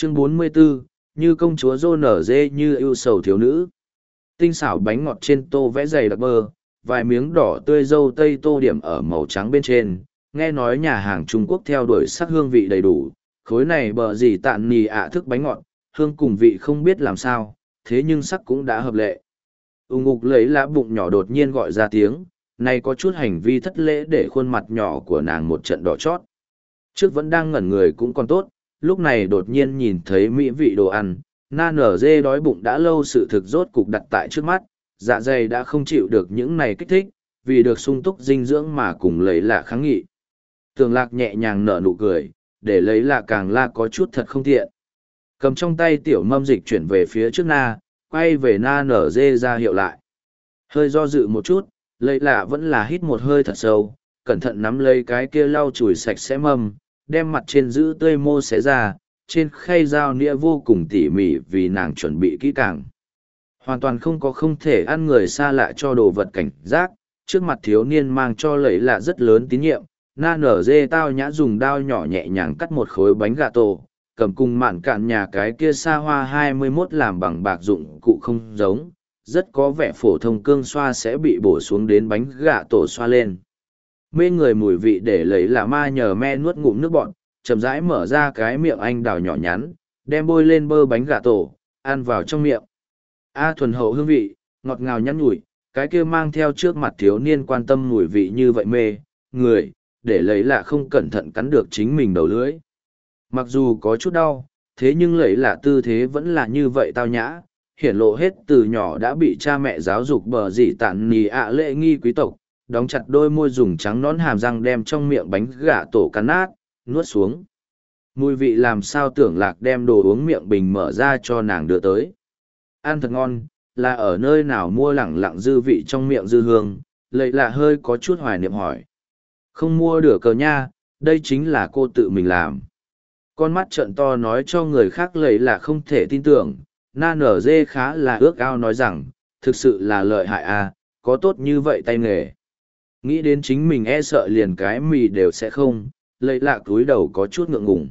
Chương 44, như công chúa rô nở dê như ưu sầu thiếu nữ. Tinh xảo bánh ngọt trên tô vẽ dày đặc bơ, vài miếng đỏ tươi dâu tây tô điểm ở màu trắng bên trên. Nghe nói nhà hàng Trung Quốc theo đuổi sắc hương vị đầy đủ, khối này bờ gì tạn nì ạ thức bánh ngọt, hương cùng vị không biết làm sao, thế nhưng sắc cũng đã hợp lệ. Ngục lấy lá bụng nhỏ đột nhiên gọi ra tiếng, này có chút hành vi thất lễ để khuôn mặt nhỏ của nàng một trận đỏ chót. Trước vẫn đang ngẩn người cũng còn tốt, lúc này đột nhiên nhìn thấy mỹ vị đồ ăn, na nở dê đói bụng đã lâu sự thực rốt cục đặt tại trước mắt, dạ dày đã không chịu được những này kích thích, vì được sung túc dinh dưỡng mà cùng lấy lạ kháng nghị. Tường Lạc nhẹ nhàng nở nụ cười, để lấy lạ càng la có chút thật không tiện. Cầm trong tay tiểu mâm dịch chuyển về phía trước na, quay về na nở dê ra hiệu lại. Hơi do dự một chút, lấy lạ vẫn là hít một hơi thật sâu, cẩn thận nắm lấy cái kia lau chùi sạch sẽ mâm, đem mặt trên giữ tươi mô xé ra, trên khay dao nĩa vô cùng tỉ mỉ vì nàng chuẩn bị kỹ càng. Hoàn toàn không thể ăn người xa lạ cho đồ vật cảnh giác, trước mặt thiếu niên mang cho lẫy lạ rất lớn tín nhiệm. Na nở dê tao nhã dùng đao nhỏ nhẹ nhàng cắt một khối bánh gà tổ, cầm cùng mạn cạn nhà cái kia xa hoa 21 làm bằng bạc dụng cụ không giống, rất có vẻ phổ thông cương xoa sẽ bị bổ xuống đến bánh gà tổ xoa lên. Mê người mùi vị để lấy là ma nhờ me nuốt ngụm nước bọn, chậm rãi mở ra cái miệng anh đào nhỏ nhắn, đem bôi lên bơ bánh gà tổ, ăn vào trong miệng. Thuần hậu hương vị, ngọt ngào nhắn nhủi, cái kia mang theo trước mặt thiếu niên quan tâm mùi vị như vậy mê, người, để lấy là không cẩn thận cắn được chính mình đầu lưỡi. Mặc dù có chút đau, thế nhưng lấy là tư thế vẫn là như vậy tao nhã, hiển lộ hết từ nhỏ đã bị cha mẹ giáo dục bờ dị tản nì ạ lễ nghi quý tộc, đóng chặt đôi môi dùng trắng nón hàm răng đem trong miệng bánh gà tổ cắn nát, nuốt xuống. Mùi vị làm sao Tưởng Lạc đem đồ uống miệng bình mở ra cho nàng đưa tới. Ăn thật ngon, là ở nơi nào mua lẳng lặng dư vị trong miệng dư hương, lấy là hơi có chút hoài niệm hỏi. Không mua được cờ nha, đây chính là cô tự mình làm. Con mắt trợn to nói cho người khác lấy là không thể tin tưởng, na nở dê khá là ước ao nói rằng, thực sự là lợi hại à, có tốt như vậy tay nghề. Nghĩ đến chính mình e sợ liền cái mì đều sẽ không, lấy lạ cúi đầu có chút ngượng ngùng.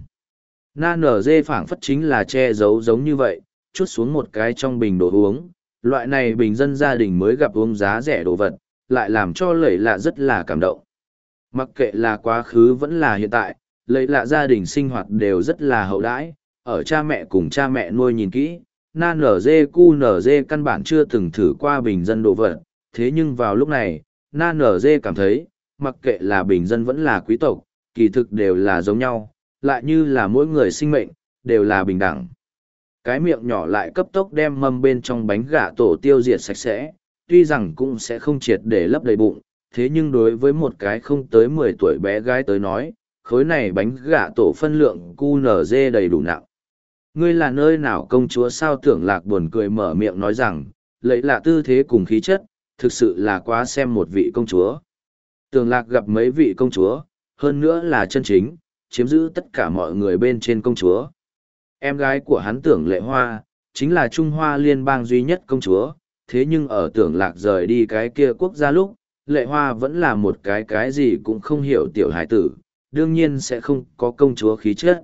Na nở dê phảng phất chính là che giấu giống như vậy, chút xuống một cái trong bình đồ uống, loại này bình dân gia đình mới gặp uống giá rẻ đồ vật, lại làm cho lẩy lạ rất là cảm động. Mặc kệ là quá khứ vẫn là hiện tại, lẩy lạ gia đình sinh hoạt đều rất là hậu đãi, ở cha mẹ cùng cha mẹ nuôi nhìn kỹ, na nở dê cu nở dê căn bản chưa từng thử qua bình dân đồ vật, thế nhưng vào lúc này, na nở dê cảm thấy, mặc kệ là bình dân vẫn là quý tộc, kỳ thực đều là giống nhau, lại như là mỗi người sinh mệnh, đều là bình đẳng. Cái miệng nhỏ lại cấp tốc đem mâm bên trong bánh gà tổ tiêu diệt sạch sẽ, tuy rằng cũng sẽ không triệt để lấp đầy bụng, thế nhưng đối với một cái không tới 10 tuổi bé gái tới nói, khối này bánh gà tổ phân lượng QNZ đầy đủ nặng. Ngươi là nơi nào công chúa sao Tưởng Lạc buồn cười mở miệng nói rằng, lấy là tư thế cùng khí chất, thực sự là quá xem một vị công chúa. Tưởng Lạc gặp mấy vị công chúa, hơn nữa là chân chính, chiếm giữ tất cả mọi người bên trên công chúa. Em gái của hắn Tưởng Lệ Hoa, chính là Trung Hoa liên bang duy nhất công chúa, thế nhưng ở Tưởng Lạc rời đi cái kia quốc gia lúc, Lệ Hoa vẫn là một cái gì cũng không hiểu tiểu hải tử, đương nhiên sẽ không có công chúa khí chất.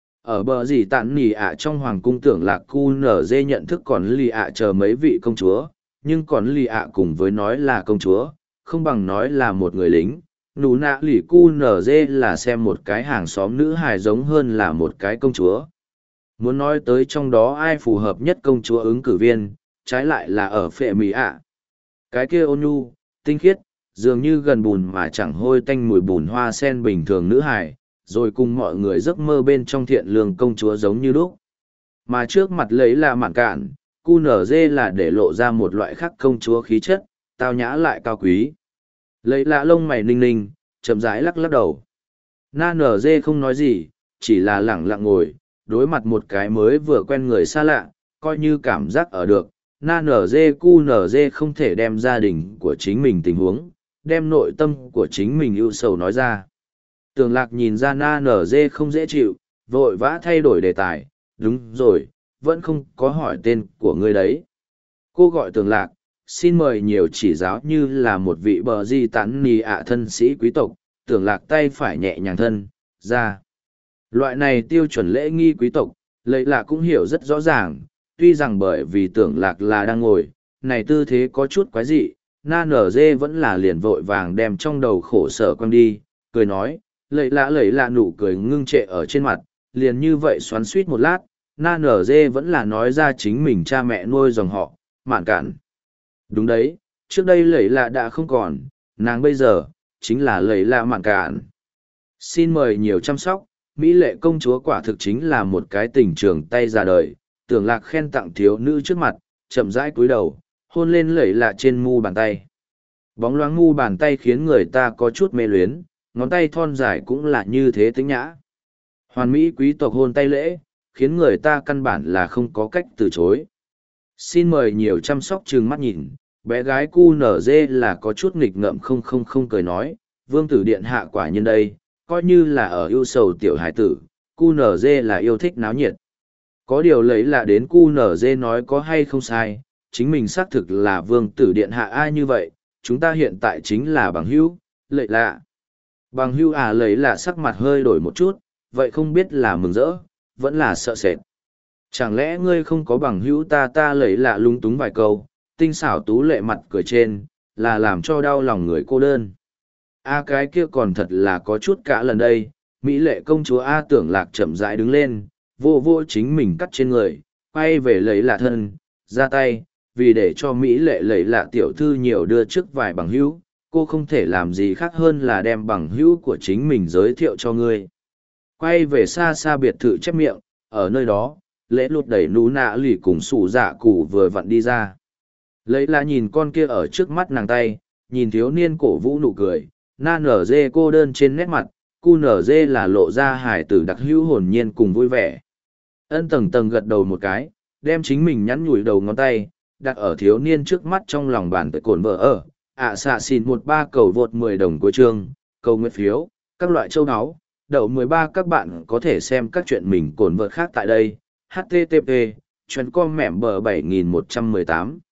Ở bờ gì tạn nỉ ạ trong hoàng cung Tưởng Lạc cu nở dê nhận thức còn lì ạ chờ mấy vị công chúa, nhưng còn lì ạ cùng với nói là công chúa, không bằng nói là một người lính. Nụ nạ lì cu nở dê là xem một cái hàng xóm nữ hài giống hơn là một cái công chúa. Muốn nói tới trong đó ai phù hợp nhất công chúa ứng cử viên, trái lại là ở phệ mỹ ạ. Cái kia ôn nhu, tinh khiết, dường như gần bùn mà chẳng hôi tanh mùi bùn hoa sen bình thường nữ hài, rồi cùng mọi người giấc mơ bên trong thiện lương công chúa giống như lúc. Mà trước mặt lấy là mạn cạn, cu nở dê là để lộ ra một loại khác công chúa khí chất, tao nhã lại cao quý. Lấy lạ lông mày ninh ninh, chậm rãi lắc lắc đầu. Na nở dê không nói gì, chỉ là lẳng lặng ngồi, đối mặt một cái mới vừa quen người xa lạ, coi như cảm giác ở được. Na nở dê cu nở dê không thể đem gia đình của chính mình tình huống, đem nội tâm của chính mình ưu sầu nói ra. Tường Lạc nhìn ra na nở dê không dễ chịu, vội vã thay đổi đề tài, đúng rồi, vẫn không có hỏi tên của ngươi đấy. Cô gọi Tường Lạc, xin mời nhiều chỉ giáo như là một vị bờ di tán nì ạ thân sĩ quý tộc, Tưởng Lạc tay phải nhẹ nhàng thân, ra. Loại này tiêu chuẩn lễ nghi quý tộc, Lấy lạ cũng hiểu rất rõ ràng, tuy rằng bởi vì tưởng lạc là đang ngồi, này tư thế có chút quái dị, na nở dê vẫn là liền vội vàng đem trong đầu khổ sở quăng đi, cười nói, lấy lạ nụ cười ngưng trệ ở trên mặt, liền như vậy xoắn suýt một lát, na nở dê vẫn là nói ra chính mình cha mẹ nuôi dòng họ, mạn cạn. Đúng đấy, trước đây lấy lạ đã không còn, nàng bây giờ, chính là lấy lạ mạn cạn. Xin mời nhiều chăm sóc, Mỹ lệ công chúa quả thực chính là một cái tình trường tay ra đời, tưởng lạc khen tặng thiếu nữ trước mặt, chậm rãi cúi đầu, hôn lên lẩy lạ trên mu bàn tay. Bóng loáng mu bàn tay khiến người ta có chút mê luyến, ngón tay thon dài cũng là như thế tĩnh nhã. Hoàn Mỹ quý tộc hôn tay lễ, khiến người ta căn bản là không có cách từ chối. Xin mời nhiều chăm sóc trừng mắt nhìn, bé gái cu nở dê là có chút nghịch ngợm không cười nói, vương tử điện hạ quả nhân đây, coi như là ở yêu sầu tiểu hải tử, cu nở dê là yêu thích náo nhiệt. Có điều lấy là đến cu nở dê nói có hay không sai, chính mình xác thực là vương tử điện hạ ai như vậy, chúng ta hiện tại chính là bằng hữu, lệ lạ. Bằng hữu à, lấy là sắc mặt hơi đổi một chút, vậy không biết là mừng rỡ, vẫn là sợ sệt. Chẳng lẽ ngươi không có bằng hữu ta lấy lạ lung túng vài câu, tinh xảo tú lệ mặt cười trên, là làm cho đau lòng người cô đơn. A cái kia còn thật là có chút cả lần đây, Mỹ lệ công chúa A tưởng lạc chậm rãi đứng lên, vô vô chính mình cắt trên người, quay về lấy lạ thân, ra tay, vì để cho Mỹ lệ lấy lạ tiểu thư nhiều đưa trước vài bằng hữu, cô không thể làm gì khác hơn là đem bằng hữu của chính mình giới thiệu cho ngươi. Quay về xa xa biệt thự chép miệng, ở nơi đó, lễ lụt đẩy nú nạ lì cùng sủ dạ cụ vừa vặn đi ra. Lấy là nhìn con kia ở trước mắt nàng tay, nhìn thiếu niên cổ vũ nụ cười, na nở dê cô đơn trên nét mặt, cu nở dê là lộ ra hải tử đặc hữu hồn nhiên cùng vui vẻ. Ân tầng tầng gật đầu một cái, đem chính mình nhắn nhủi đầu ngón tay, đặt ở thiếu niên trước mắt trong lòng bàn tay cồn vợ ở, xạ xin 13 cầu vượt 10 đồng của chương, cầu nguyện phiếu, các loại châu áo, đậu 13 các bạn có thể xem các chuyện mình cồn vợ khác tại đây, http, chuyến com mẻm bờ 7118.